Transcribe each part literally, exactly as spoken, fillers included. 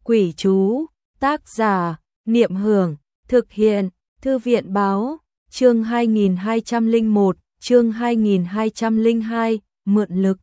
Quỷ chú, tác giả, Niệm Hưởng, thực hiện, Thư viện báo, chương hai nghìn hai trăm lẻ một, chương hai nghìn hai trăm lẻ hai, mượn lực.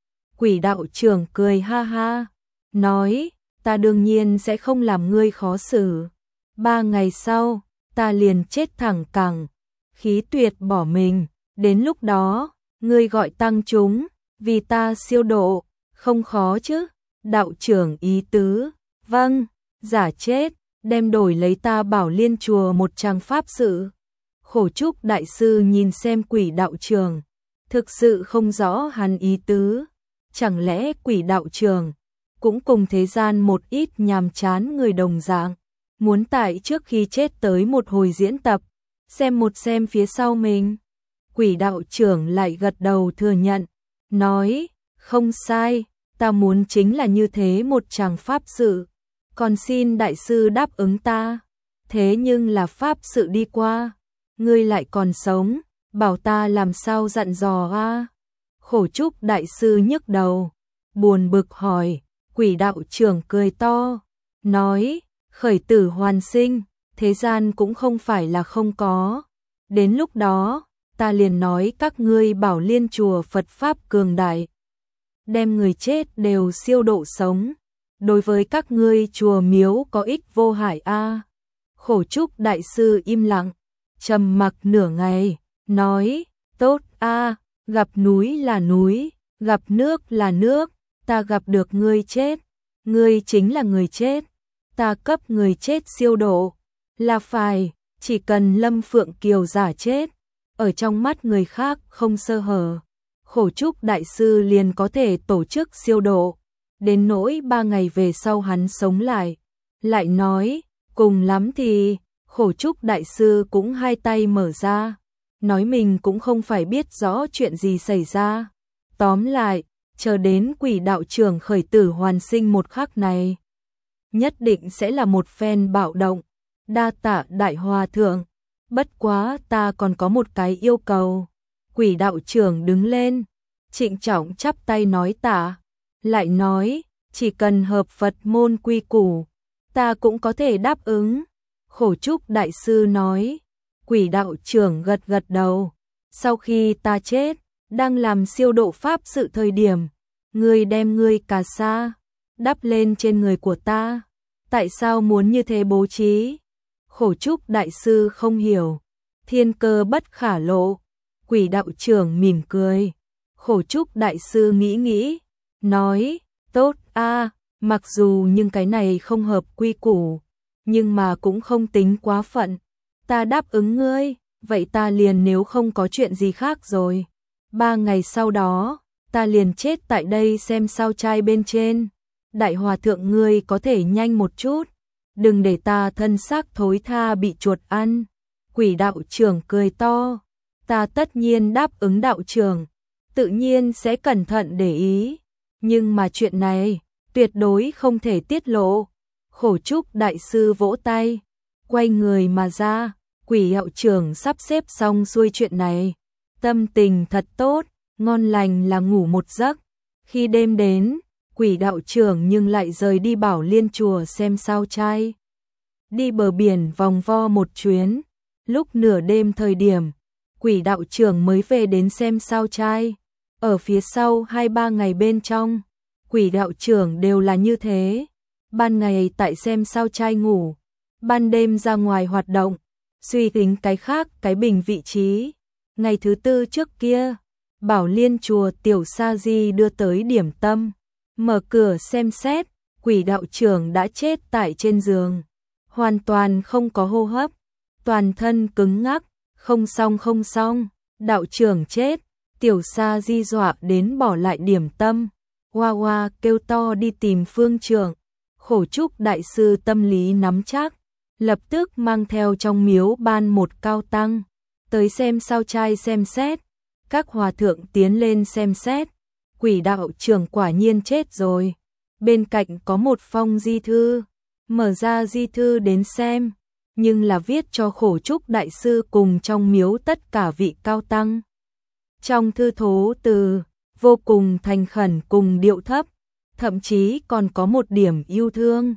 Quỷ đạo trưởng cười ha ha, nói, ta đương nhiên sẽ không làm ngươi khó xử. Ba ngày sau, ta liền chết thẳng cẳng, khí tuyệt bỏ mình, đến lúc đó, ngươi gọi tăng chúng, vì ta siêu độ, không khó chứ. Đạo trưởng ý tứ, vâng, giả chết, đem đổi lấy ta Bảo Liên chùa một trang pháp sự. Khổ Trúc đại sư nhìn xem quỷ đạo trưởng, thực sự không rõ hắn ý tứ, chẳng lẽ quỷ đạo trưởng cũng cùng thế gian một ít nhàm chán người đồng dạng, muốn tại trước khi chết tới một hồi diễn tập, xem một xem phía sau mình. Quỷ đạo trưởng lại gật đầu thừa nhận, nói, không sai, ta muốn chính là như thế một chàng pháp sự, còn xin đại sư đáp ứng ta. Thế nhưng là pháp sự đi qua, ngươi lại còn sống, bảo ta làm sao dặn dò a? Khổ Trúc đại sư nhức đầu, buồn bực hỏi. Quỷ đạo trưởng cười to, nói, khởi tử hoàn sinh, thế gian cũng không phải là không có. Đến lúc đó, ta liền nói các ngươi Bảo Liên chùa Phật Pháp cường đại, đem người chết đều siêu độ sống, đối với các ngươi chùa miếu có ích vô hại a. Khổ Trúc đại sư im lặng, trầm mặc nửa ngày, nói, tốt a, gặp núi là núi, gặp nước là nước, ta gặp được ngươi chết, ngươi chính là người chết, ta cấp người chết siêu độ, là phải, chỉ cần Lâm Phượng Kiều giả chết, ở trong mắt người khác không sơ hở, Khổ Trúc đại sư liền có thể tổ chức siêu độ, đến nỗi ba ngày về sau hắn sống lại, lại nói, cùng lắm thì, Khổ Trúc đại sư cũng hai tay mở ra, nói mình cũng không phải biết rõ chuyện gì xảy ra. Tóm lại, chờ đến quỷ đạo trưởng khởi tử hoàn sinh một khắc này, nhất định sẽ là một phen bạo động. Đa tạ đại hòa thượng, bất quá ta còn có một cái yêu cầu. Quỷ đạo trưởng đứng lên, trịnh trọng chắp tay nói tạ, lại nói, chỉ cần hợp Phật môn quy củ, ta cũng có thể đáp ứng. Khổ Trúc đại sư nói. Quỷ đạo trưởng gật gật đầu, sau khi ta chết, đang làm siêu độ pháp sự thời điểm, ngươi đem ngươi cà sa đắp lên trên người của ta, tại sao muốn như thế bố trí? Khổ Trúc đại sư không hiểu, thiên cơ bất khả lộ. Quỷ đạo trưởng mỉm cười, Khổ Trúc đại sư nghĩ nghĩ, nói, tốt a, mặc dù nhưng cái này không hợp quy củ, nhưng mà cũng không tính quá phận. Ta đáp ứng ngươi, vậy ta liền nếu không có chuyện gì khác rồi. Ba ngày sau đó, ta liền chết tại đây xem sao trai bên trên. Đại hòa thượng ngươi có thể nhanh một chút, đừng để ta thân xác thối tha bị chuột ăn. Quỷ đạo trưởng cười to, ta tất nhiên đáp ứng đạo trưởng, tự nhiên sẽ cẩn thận để ý. Nhưng mà chuyện này, tuyệt đối không thể tiết lộ. Khổ Trúc đại sư vỗ tay, quay người mà ra. Quỷ đạo trưởng sắp xếp xong xuôi chuyện này, tâm tình thật tốt, ngon lành là ngủ một giấc. Khi đêm đến, quỷ đạo trưởng nhưng lại rời đi Bảo Liên chùa xem sao trai. Đi bờ biển vòng vo một chuyến, lúc nửa đêm thời điểm, quỷ đạo trưởng mới về đến xem sao trai. Ở phía sau hai ba ngày bên trong, quỷ đạo trưởng đều là như thế. Ban ngày tại xem sao trai ngủ, ban đêm ra ngoài hoạt động, suy tính cái khác cái bình vị trí. Ngày thứ tư trước kia, Bảo Liên chùa tiểu sa di đưa tới điểm tâm, mở cửa xem xét, quỷ đạo trưởng đã chết tại trên giường, hoàn toàn không có hô hấp, toàn thân cứng ngắc, không xong không xong, đạo trưởng chết. Tiểu sa di dọa đến bỏ lại điểm tâm, hoa hoa kêu to đi tìm phương trưởng. Khổ Trúc đại sư tâm lý nắm chắc, lập tức mang theo trong miếu ban một cao tăng, tới xem sao trai xem xét. Các hòa thượng tiến lên xem xét, quỷ đạo trưởng quả nhiên chết rồi. Bên cạnh có một phong di thư, mở ra di thư đến xem, nhưng là viết cho Khổ Trúc đại sư cùng trong miếu tất cả vị cao tăng. Trong thư thố từ, vô cùng thành khẩn cùng điệu thấp, thậm chí còn có một điểm yêu thương.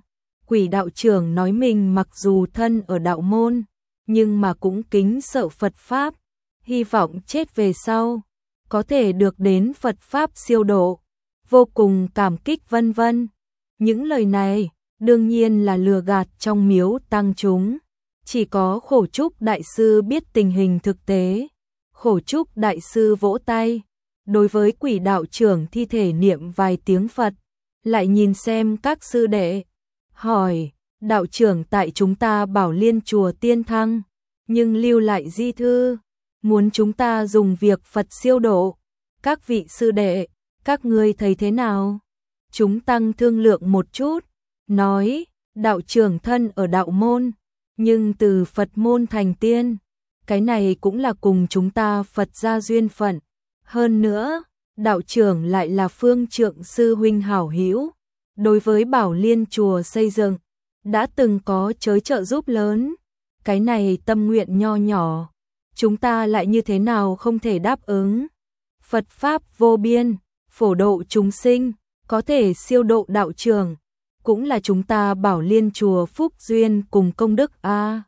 Quỷ đạo trưởng nói mình mặc dù thân ở đạo môn, nhưng mà cũng kính sợ Phật Pháp, hy vọng chết về sau, có thể được đến Phật Pháp siêu độ, vô cùng cảm kích vân vân. Những lời này, đương nhiên là lừa gạt trong miếu tăng chúng. Chỉ có Khổ Trúc Đại Sư biết tình hình thực tế. Khổ Trúc Đại Sư vỗ tay, đối với quỷ đạo trưởng thi thể niệm vài tiếng Phật, lại nhìn xem các sư đệ, hỏi, đạo trưởng tại chúng ta Bảo Liên chùa Tiên Thăng, nhưng lưu lại di thư, muốn chúng ta dùng việc Phật siêu độ. Các vị sư đệ, các ngươi thấy thế nào? Chúng tăng thương lượng một chút, nói, đạo trưởng thân ở đạo môn, nhưng từ Phật môn thành tiên, cái này cũng là cùng chúng ta Phật gia duyên phận. Hơn nữa, đạo trưởng lại là phương trượng sư huynh hảo hữu, đối với Bảo Liên chùa xây dựng, đã từng có chới trợ giúp lớn. Cái này tâm nguyện nho nhỏ, chúng ta lại như thế nào không thể đáp ứng. Phật Pháp vô biên, phổ độ chúng sinh, có thể siêu độ đạo trưởng, cũng là chúng ta Bảo Liên chùa phúc duyên cùng công đức a.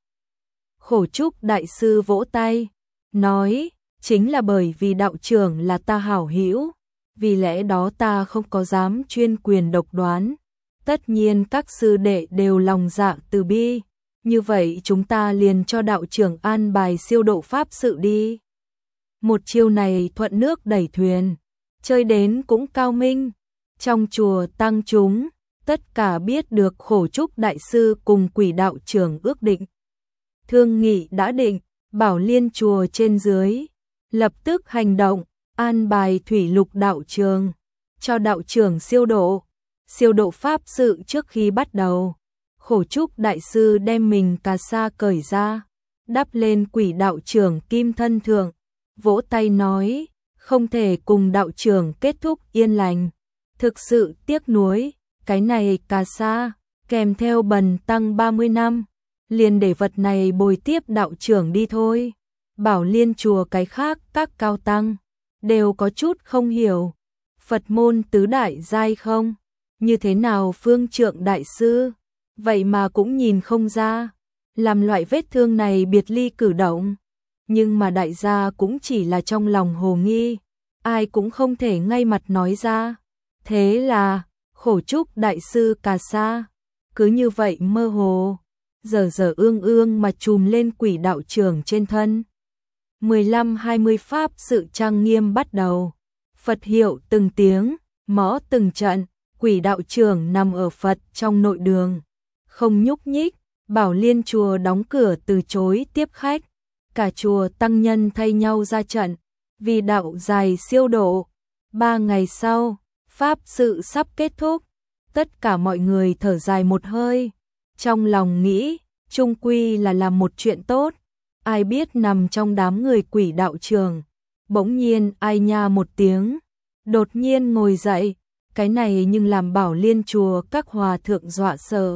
Khổ Trúc Đại Sư vỗ tay, nói, chính là bởi vì đạo trưởng là ta hảo hữu, vì lẽ đó ta không có dám chuyên quyền độc đoán. Tất nhiên các sư đệ đều lòng dạ từ bi, như vậy chúng ta liền cho đạo trưởng an bài siêu độ pháp sự đi. Một chiêu này thuận nước đẩy thuyền, chơi đến cũng cao minh. Trong chùa tăng chúng, tất cả biết được Khổ Trúc Đại Sư cùng quỷ đạo trưởng ước định. Thương nghị đã định, Bảo Liên chùa trên dưới, lập tức hành động, an bài thủy lục đạo trường, cho đạo trưởng siêu độ. Siêu độ pháp sự trước khi bắt đầu, Khổ Trúc Đại Sư đem mình cà sa cởi ra, đắp lên quỷ đạo trưởng kim thân thượng, vỗ tay nói, không thể cùng đạo trưởng kết thúc yên lành. Thực sự tiếc nuối, cái này cà sa, kèm theo bần tăng ba mươi năm, liền để vật này bồi tiếp đạo trưởng đi thôi. Bảo Liên chùa cái khác các cao tăng, đều có chút không hiểu. Phật môn tứ đại giai không? Như thế nào phương trượng đại sư? Vậy mà cũng nhìn không ra, làm loại vết thương này biệt ly cử động. Nhưng mà đại gia cũng chỉ là trong lòng hồ nghi, ai cũng không thể ngay mặt nói ra. Thế là, Khổ Trúc Đại Sư cà sa, cứ như vậy mơ hồ, giờ giờ ương ương mà chùm lên quỷ đạo trưởng trên thân. mười lăm hai mươi pháp sự trang nghiêm bắt đầu, Phật hiệu từng tiếng, mõ từng trận, quỷ đạo trưởng nằm ở Phật trong nội đường, không nhúc nhích. Bảo Liên chùa đóng cửa từ chối tiếp khách, cả chùa tăng nhân thay nhau ra trận, vì đạo dài siêu độ. Ba ngày sau, pháp sự sắp kết thúc, tất cả mọi người thở dài một hơi, trong lòng nghĩ, chung quy là làm một chuyện tốt. Ai biết nằm trong đám người quỷ đạo trường, bỗng nhiên ai nha một tiếng, đột nhiên ngồi dậy, cái này nhưng làm Bảo Liên chùa các hòa thượng dọa sợ.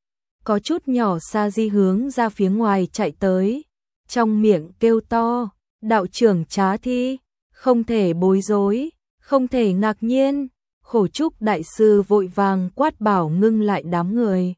Có chút nhỏ sa di hướng ra phía ngoài chạy tới, trong miệng kêu to, đạo trưởng trá thi, không thể bối rối, không thể ngạc nhiên. Khổ Trúc Đại Sư vội vàng quát bảo ngưng lại đám người.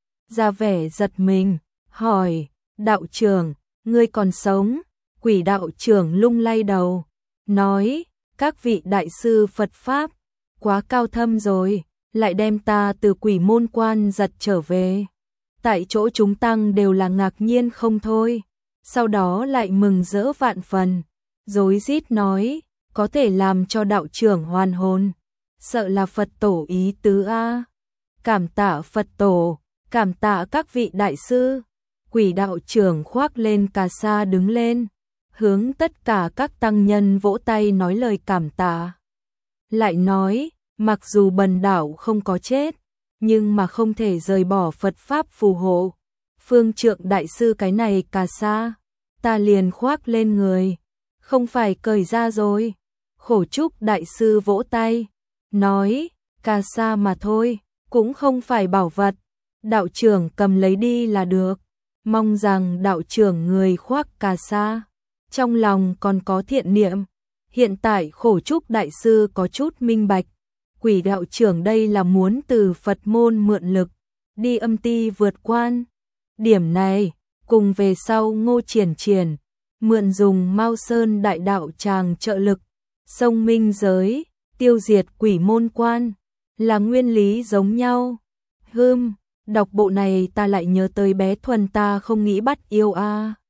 Ra vẻ giật mình, hỏi, đạo trưởng, ngươi còn sống? Quỷ đạo trưởng lung lay đầu, nói, các vị đại sư Phật Pháp, quá cao thâm rồi, lại đem ta từ quỷ môn quan giật trở về. Tại chỗ chúng tăng đều là ngạc nhiên không thôi, sau đó lại mừng rỡ vạn phần, rối rít nói, có thể làm cho đạo trưởng hoàn hồn, sợ là Phật tổ ý tứ a. Cảm tạ Phật tổ, cảm tạ các vị đại sư. Quỷ đạo trưởng khoác lên cà sa đứng lên, hướng tất cả các tăng nhân vỗ tay nói lời cảm tạ. Lại nói, mặc dù bần đạo không có chết, nhưng mà không thể rời bỏ Phật Pháp phù hộ. Phương trượng đại sư cái này cà sa, ta liền khoác lên người, không phải cởi ra rồi. Khổ Trúc Đại Sư vỗ tay, nói, cà sa mà thôi, cũng không phải bảo vật, đạo trưởng cầm lấy đi là được. Mong rằng đạo trưởng người khoác cà sa, trong lòng còn có thiện niệm. Hiện tại Khổ Trúc Đại Sư có chút minh bạch, quỷ đạo trưởng đây là muốn từ Phật môn mượn lực, đi âm ti vượt quan. Điểm này, cùng về sau Ngô Triển Triển, mượn dùng Mao Sơn đại đạo tràng trợ lực, xông minh giới, tiêu diệt quỷ môn quan, là nguyên lý giống nhau. Hưm, đọc bộ này ta lại nhớ tới bé Thuần ta không nghĩ bắt yêu a.